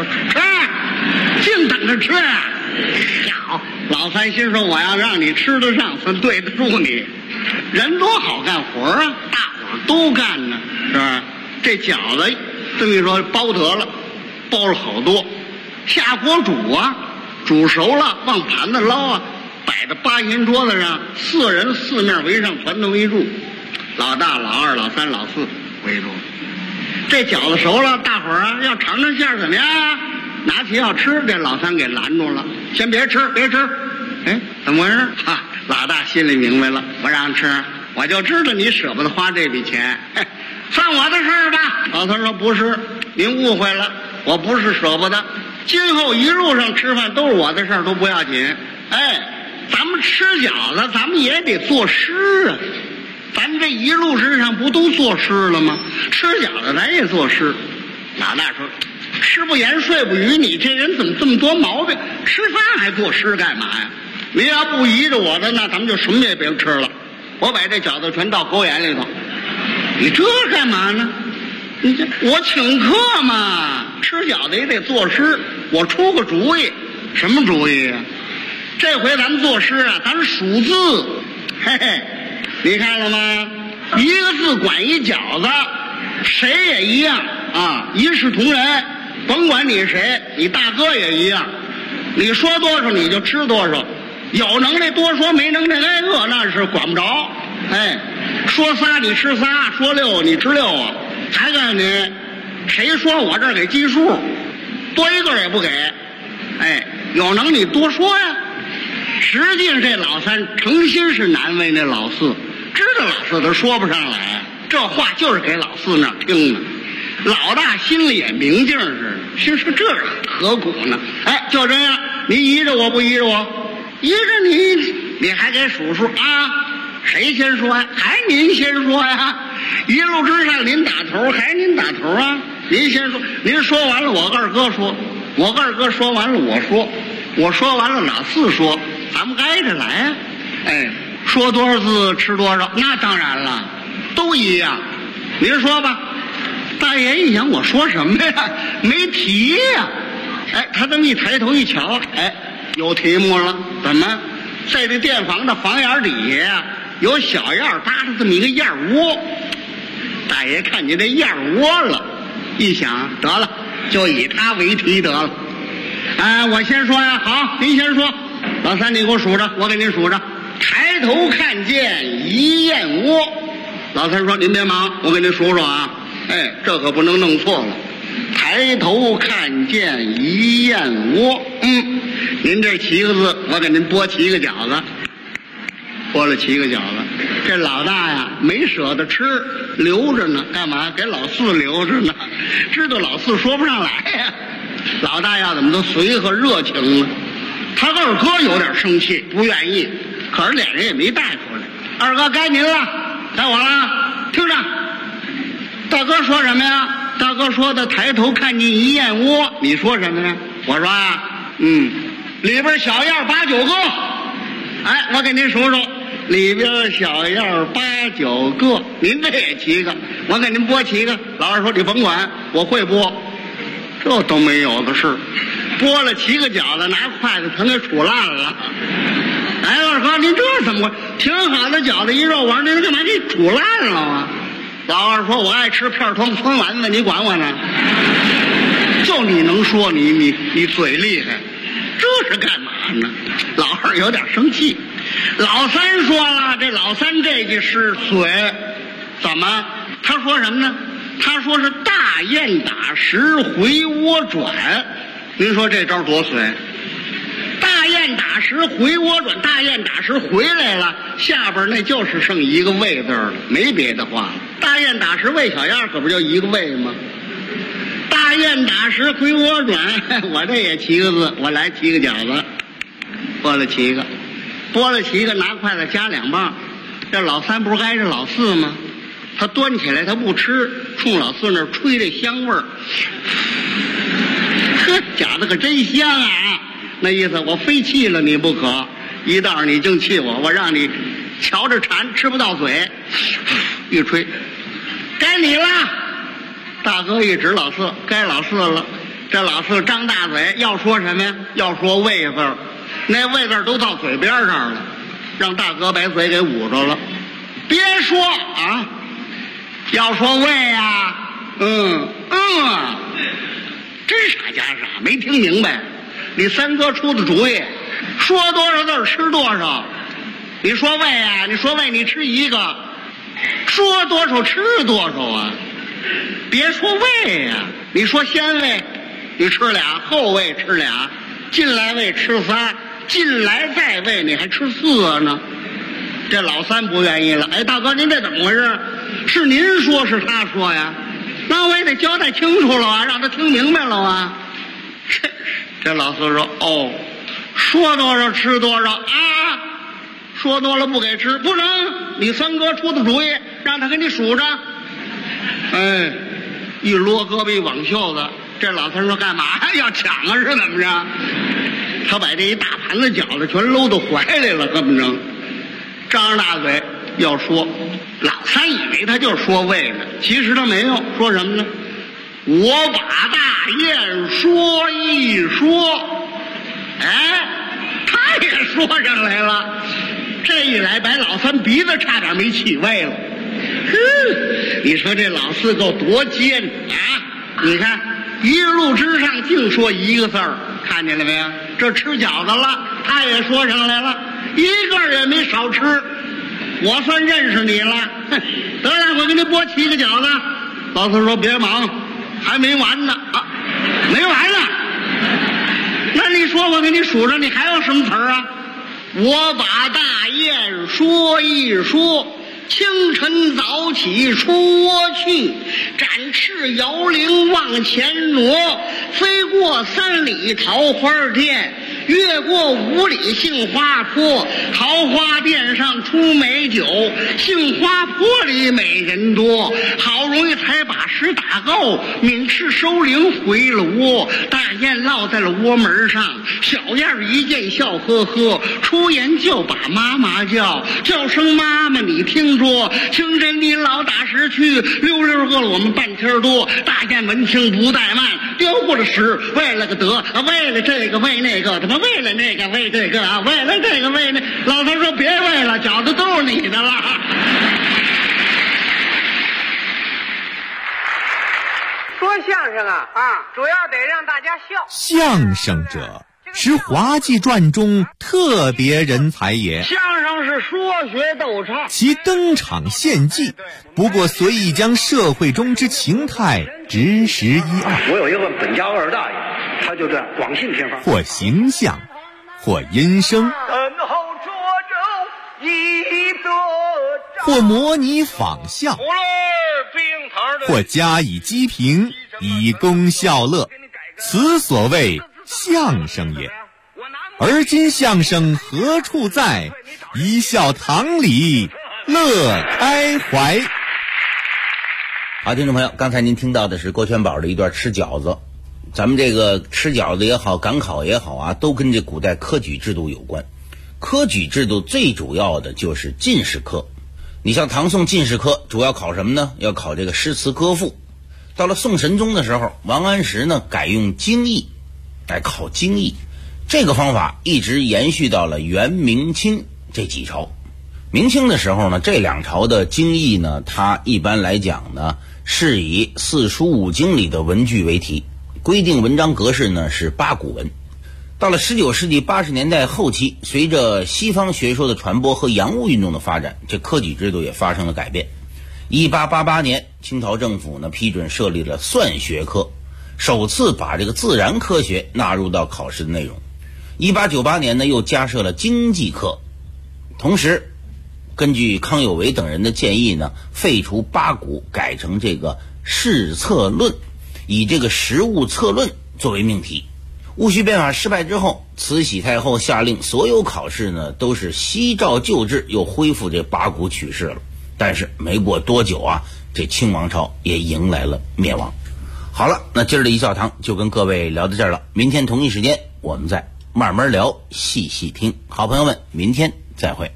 净等着吃啊！好，老三心说我要让你吃得上，算对得住你。人多好干活啊，大伙儿都干呢，是吧？这饺子这么一说包得了，包了好多，下锅煮啊，煮熟了往盘子捞啊，摆在八仙桌子上，四人四面围上，团头围住，老大、老二、老三、老四围住。这饺子熟了，大伙儿啊要尝尝馅儿怎么样啊？拿起要吃，这老三给拦住了，先别吃。哎，怎么回事？哈，老大心里明白了，不让吃，我就知道你舍不得花这笔钱，算我的事儿吧。老三说不是，您误会了，我不是舍不得，今后一路上吃饭都是我的事儿，都不要紧。哎，咱们吃饺子，咱们也得作诗啊。咱们这一路之上不都作诗了吗？吃饺子咱也作诗。老大说吃不言睡不语，你这人怎么这么多毛病？吃饭还作诗干嘛呀？您要不依着我的，那咱们就什么也别吃了，我把这饺子全倒狗眼里头。你这干嘛呢？你这我请客嘛，吃饺子也得作诗，我出个主意。什么主意啊？这回咱们作诗啊，咱数字。嘿嘿，你看了吗？一个字管一饺子，谁也一样啊，一视同仁。甭管你谁，你大哥也一样，你说多少你就吃多少，有能耐多说，没能耐挨饿，那是管不着。哎，说仨你吃仨，说六你吃六啊。还告诉你，谁说我这儿给计数，多一个也不给。哎，有能你多说呀。实际上这老三诚心是难为那老四，知道老四他说不上来，这话就是给老四那儿听的。老大心里也明镜似的，心说这何苦呢？哎，就这样，你依着我不依着我？依着你还给数数啊？谁先说呀？还您先说呀？一路之上您打头，还您打头啊？您先说，您说完了我二哥说，我二哥说完了我说，我说完了老四说，咱们挨着来啊！哎，说多少字吃多少，那当然了，都一样。您说吧。大爷一想，我说什么呀？没题呀！哎，他这么一抬头一瞧，哎，有题目了。怎么？在这店房的房檐底下呀，有小燕搭着这么一个燕窝。大爷看见这燕窝了，一想，得了，就以他为题得了。哎，我先说呀，好，您先说。老三，你给我数着，我给您数着。抬头看见一燕窝。老三说：“您别忙，我给您数数啊。”哎，这可不能弄错了。抬抬头看见一燕窝。您这7个字，我给您剥7个饺子，剥了7个饺子。这老大呀没舍得吃，留着呢，干嘛？给老四留着呢，知道老四说不上来呀。老大要怎么都随和热情呢？他二哥有点生气，不愿意，可是脸上也没带出来。二哥该您了，该我了，听着。大哥说什么呀？大哥说的抬头看见一燕窝，你说什么呀？我说啊，里边小样8、9个。哎，我给您数数，里边小样8、9个，您这也7个，我给您剥7个。老二说你甭管，我会剥，这都没有的事。剥了7个饺子，拿筷子全给杵烂了。哎，二哥，您这怎么挺好的饺子一肉丸，您干嘛给杵烂了啊？老二说：“我爱吃片汤酸丸子，你管我呢？就你能说，你嘴厉害，这是干嘛呢？”老二有点生气。老三说了，这老三这句是嘴，怎么？他说什么呢？他说是大雁打石回窝转。您说这招多随？大雁打石回窝转，大雁打石回来了，下边那就是剩一个喂字了，没别的话了。大雁打石喂小样，可不就一个喂吗？大雁打石回窝转，我这也7个字，我来7个饺子，剥了7个，剥了7个，拿筷子夹2棒。这老三不是挨着老四吗？他端起来他不吃，冲老四那儿吹这香味儿，呵，饺子可真香啊！那意思我非气了你不可，一道你净气我，我让你瞧着馋吃不到嘴。一吹，该你了。大哥一指老四，该老四了。这老四张大嘴，要说什么呀？要说喂字儿，那喂字儿都到嘴边上了，让大哥把嘴给捂着了。别说啊，要说喂呀，真傻假傻，没听明白。你三哥出的主意，说多少字吃多少。你说喂啊，你说喂，你吃1个，说多少吃多少啊。别说喂呀，你说先喂，你吃俩，后喂吃俩，进来喂吃仨，进来再喂你还吃4个呢。这老三不愿意了，哎，大哥您这怎么回事？是您说是他说呀？那我也得交代清楚了啊，让他听明白了啊。这老四说：“哦，说多少吃多少啊！说多了不给吃，不能。你三哥出的主意，让他给你数着。”哎，一撸胳膊一挽袖子，这老三说：“干嘛要抢啊？是怎么着？”他把这一大盘子饺子全搂到怀里了，根本着张着大嘴要说。老三以为他就是说喂呢，其实他没有说什么呢？我把大雁说一说，哎，他也说上来了。这一来，把老三鼻子差点没起位了。你说这老四够多尖啊！你看，一路之上净说1个字儿，看见了没有？这吃饺子了，他也说上来了，一个也没少吃。我算认识你了。得了，我给你剥7个饺子。老四说：“别忙。”还没完呢啊，没完呢。那你说我给你数着，你还有什么词儿啊？我把大雁说一说，清晨早起出窝去，展翅摇铃往前挪，飞过3里桃花店，越过5里杏花坡，桃花店上出美酒，杏花坡里美人多，好容易才把食打够，抿翅收铃回了窝，大雁落在了窝门上，小燕一见笑呵呵，出言就把妈妈叫，叫声妈妈你听着，清晨你老打石去，溜溜饿了我们半天多，大雁闻听不怠慢，丢过了食，为了个得，为了这个为那个，他妈为了那个为这个啊，为了这个为那，老头说别为了，饺子都是你的了。 说相声啊，主要得让大家笑。 相声者， 实滑稽传中特别人才也。 相声是说学逗唱， 其登场献技，不过随意将社会中之情态直识一二。 我有一个本家二大爷，他就这广信偏方， 或形象，或音声，或模拟仿效，或加以讥评，以功笑乐，此所谓相声也。而今相声何处在？一笑堂里乐开怀。 好，听众朋友，刚才您听到的是郭全宝的一段吃饺子。咱们这个吃饺子也好，赶考也好啊，都跟这古代科举制度有关。科举制度最主要的就是进士科。你像唐宋进士科主要考什么呢？要考这个诗词歌赋。到了宋神宗的时候，王安石呢改用京艺来考京艺，这个方法一直延续到了元明清这几朝。明清的时候呢，这两朝的京艺呢，它一般来讲呢是以四书五经里的文句为题，规定文章格式呢是八股文。到了19世纪80年代后期，随着西方学说的传播和洋务运动的发展，这科举制度也发生了改变。1888年，清朝政府呢批准设立了算学科，首次把这个自然科学纳入到考试的内容。1898年呢又加设了经济课，同时根据康有为等人的建议呢，废除八股，改成这个试策论，以这个实务策论作为命题。戊戌变法失败之后，慈禧太后下令所有考试呢都是悉照旧制，又恢复这八股取士了。但是没过多久啊，这清王朝也迎来了灭亡。好了，那今儿的一笑堂就跟各位聊到这儿了，明天同一时间我们再慢慢聊，细细听。好朋友们，明天再会。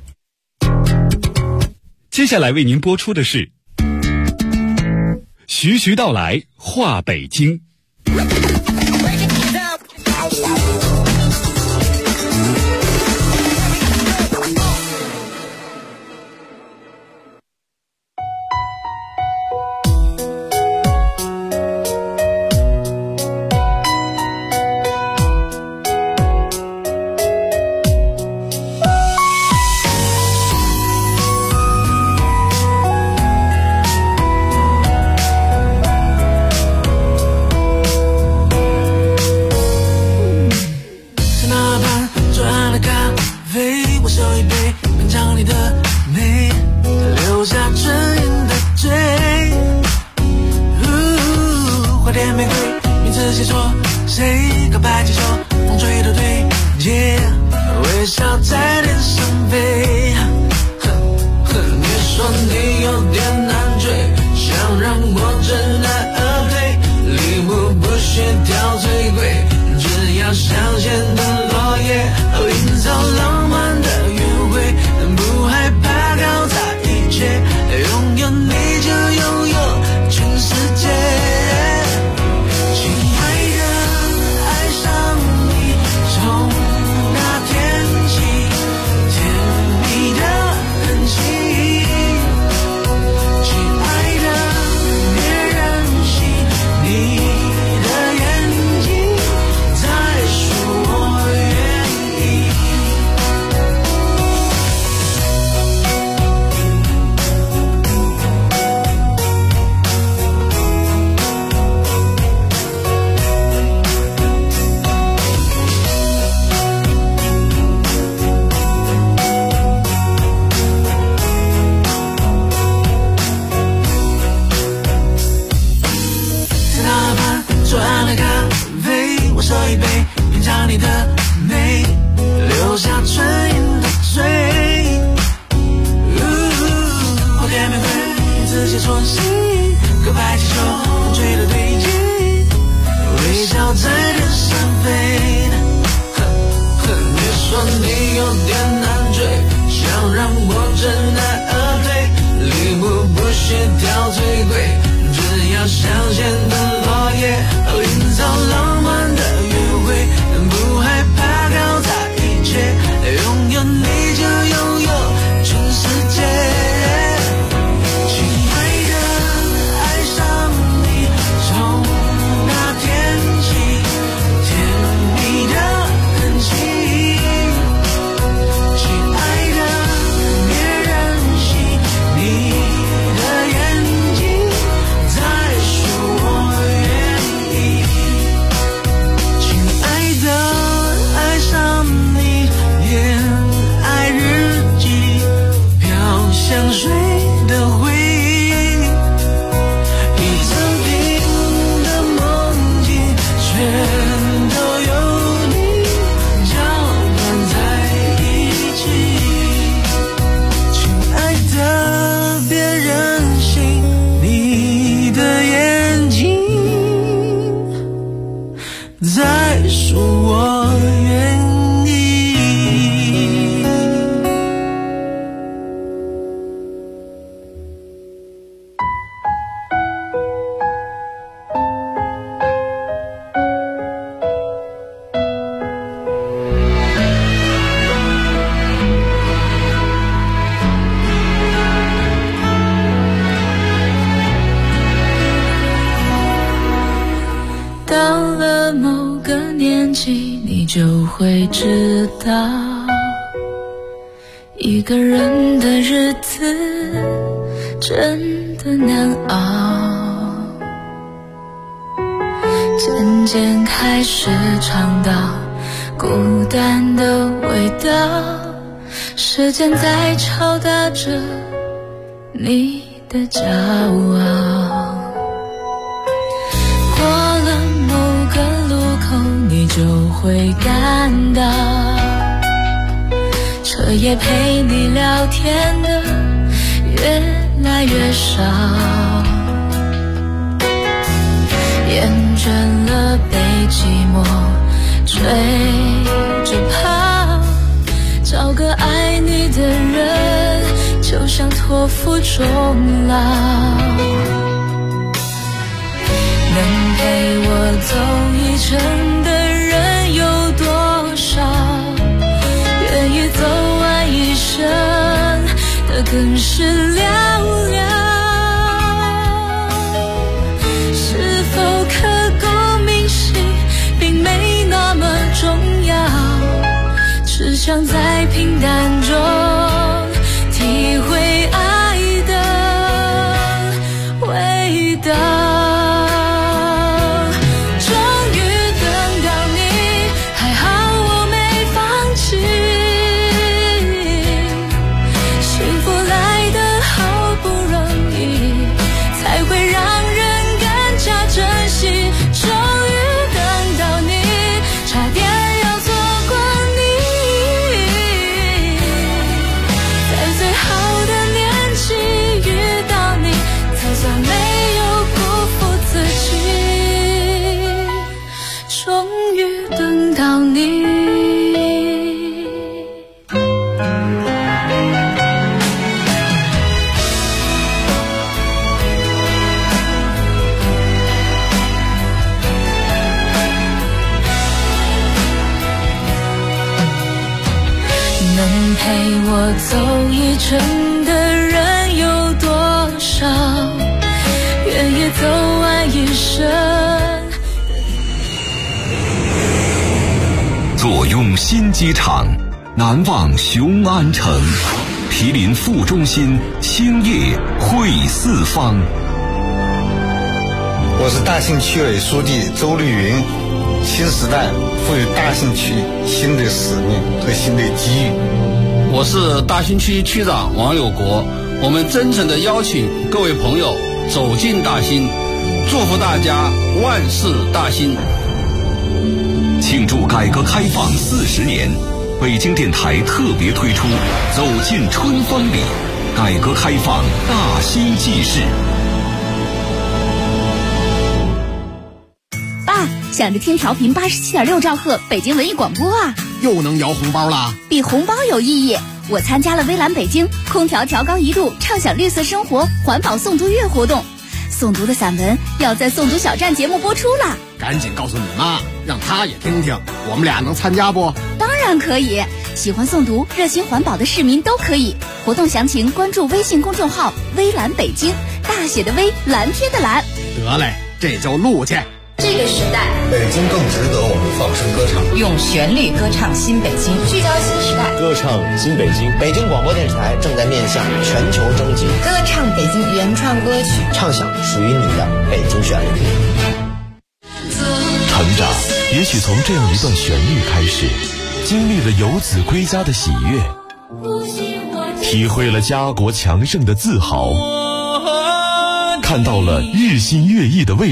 接下来为您播出的是徐徐道来话北京。 从那天起起，你就会知道，一个人的日子真的难熬。渐渐开始尝到孤单的味道，时间在敲打着你的骄傲。过了某个路口，你就会感到，彻夜陪你聊天的越来越少，厌倦了被寂寞追着跑，找个爱你的人就像托付终老。能陪我走一程的人有多少，愿意走完一生的更是寥寥。是否刻骨铭心并没那么重要，只想在平淡中体会爱的味道。走一程的人有多少，愿意走完一生。 坐拥新机场，难忘雄安城，毗邻副中心，兴业汇四方。 我是大兴区委书记周绿云。新时代赋予大兴区新的使命和新的机遇。 我是大兴区区长王有国，我们真诚地邀请各位朋友走进大兴，祝福大家万事大兴。 庆祝改革开放40年，北京电台特别推出走进春风里，改革开放大兴纪事。 爸，想着听调频87.6兆赫北京文艺广播啊， 又能摇红包啦！ 比红包有意义。我参加了微蓝北京空调调高1度畅享绿色生活环保诵读月活动，诵读的散文要在诵读小站节目播出了。 赶紧告诉你妈，让她也听听，我们俩能参加不？ 当然可以，喜欢诵读热心环保的市民都可以。活动详情关注微信公众号微蓝北京，大写的微，蓝天的蓝。 得嘞，这就录去。 这个时代， 北京更值得我们放声歌唱， 用旋律歌唱新北京，聚焦新时代， 歌唱新北京。北京广播电视台正在面向全球征集， 歌唱北京原创歌曲， 唱响属于你的北京旋律。 成长也许从这样一段旋律开始，经历了游子归家的喜悦，体会了家国强盛的自豪，看到了日新月异的未来。